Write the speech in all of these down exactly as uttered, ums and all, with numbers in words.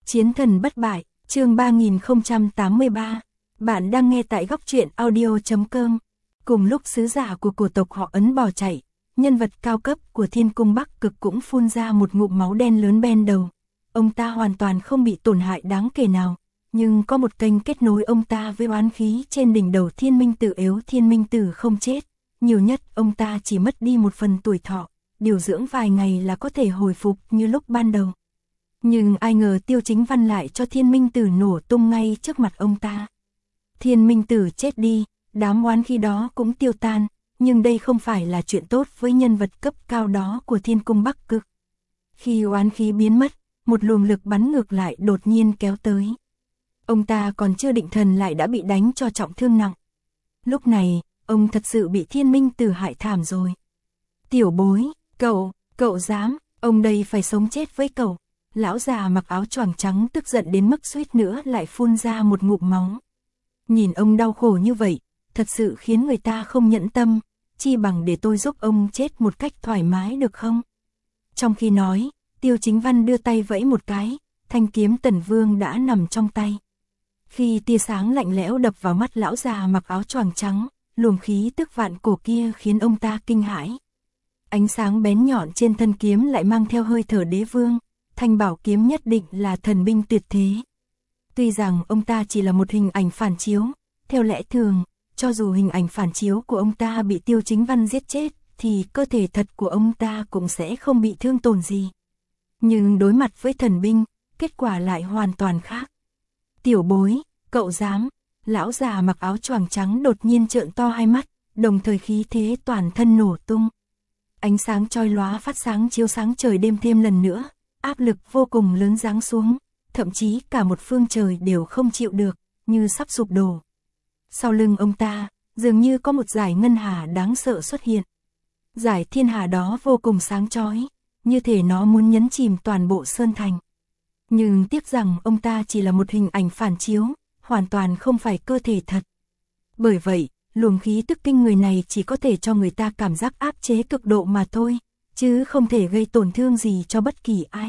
Chiến thần bất bại, chương ba nghìn không trăm tám mươi ba. Bạn đang nghe tại góc truyện audio chấm com. Cùng lúc sứ giả của cổ tộc họ Ấn bỏ chạy, nhân vật cao cấp của Thiên Cung Bắc Cực cũng phun ra một ngụm máu đen lớn ben đầu. Ông ta hoàn toàn không bị tổn hại đáng kể nào, nhưng có một kênh kết nối ông ta với oán khí trên đỉnh đầu Thiên Minh Tử. Yếu Thiên Minh Tử không chết, nhiều nhất ông ta chỉ mất đi một phần tuổi thọ, điều dưỡng vài ngày là có thể hồi phục như lúc ban đầu. Nhưng ai ngờ Tiêu Chính Văn lại cho Thiên Minh Tử nổ tung ngay trước mặt ông ta. Thiên Minh Tử chết đi, đám oán khí đó cũng tiêu tan, nhưng đây không phải là chuyện tốt với nhân vật cấp cao đó của Thiên Cung Bắc Cực. Khi oán khí biến mất, một luồng lực bắn ngược lại đột nhiên kéo tới. Ông ta còn chưa định thần lại đã bị đánh cho trọng thương nặng. Lúc này, ông thật sự bị Thiên Minh Tử hại thảm rồi. Tiểu bối, cậu, cậu dám, ông đây phải sống chết với cậu. Lão già mặc áo choàng trắng tức giận đến mức suýt nữa lại phun ra một ngụm máu. Nhìn ông đau khổ như vậy, thật sự khiến người ta không nhẫn tâm, chi bằng để tôi giúp ông chết một cách thoải mái được không? Trong khi nói, Tiêu Chính Văn đưa tay vẫy một cái, thanh kiếm Tần Vương đã nằm trong tay. Khi tia sáng lạnh lẽo đập vào mắt lão già mặc áo choàng trắng, luồng khí tức vạn cổ kia khiến ông ta kinh hãi. Ánh sáng bén nhọn trên thân kiếm lại mang theo hơi thở đế vương, thanh bảo kiếm nhất định là thần binh tuyệt thế. Tuy rằng ông ta chỉ là một hình ảnh phản chiếu, theo lẽ thường, cho dù hình ảnh phản chiếu của ông ta bị Tiêu Chính Văn giết chết, thì cơ thể thật của ông ta cũng sẽ không bị thương tổn gì. Nhưng đối mặt với thần binh, kết quả lại hoàn toàn khác. Tiểu bối, cậu dám, lão già mặc áo choàng trắng đột nhiên trợn to hai mắt, đồng thời khí thế toàn thân nổ tung. Ánh sáng chói lóa phát sáng chiếu sáng trời đêm thêm lần nữa, áp lực vô cùng lớn giáng xuống, thậm chí cả một phương trời đều không chịu được, như sắp sụp đổ. Sau lưng ông ta, dường như có một dải ngân hà đáng sợ xuất hiện. Dải thiên hà đó vô cùng sáng chói, như thể nó muốn nhấn chìm toàn bộ sơn thành. Nhưng tiếc rằng ông ta chỉ là một hình ảnh phản chiếu, hoàn toàn không phải cơ thể thật. Bởi vậy, luồng khí tức kinh người này chỉ có thể cho người ta cảm giác áp chế cực độ mà thôi, chứ không thể gây tổn thương gì cho bất kỳ ai.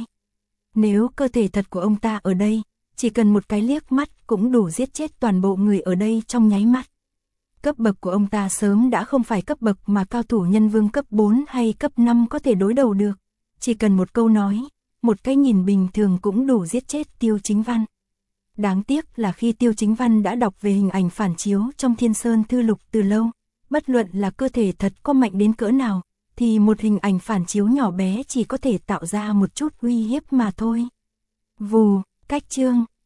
Nếu cơ thể thật của ông ta ở đây, chỉ cần một cái liếc mắt cũng đủ giết chết toàn bộ người ở đây trong nháy mắt. Cấp bậc của ông ta sớm đã không phải cấp bậc mà cao thủ nhân vương cấp bốn hay cấp năm có thể đối đầu được. Chỉ cần một câu nói, một cái nhìn bình thường cũng đủ giết chết Tiêu Chính Văn. Đáng tiếc là khi Tiêu Chính Văn đã đọc về hình ảnh phản chiếu trong Thiên Sơn Thư Lục từ lâu, bất luận là cơ thể thật có mạnh đến cỡ nào, thì một hình ảnh phản chiếu nhỏ bé chỉ có thể tạo ra một chút uy hiếp mà thôi. Vù, cách chương.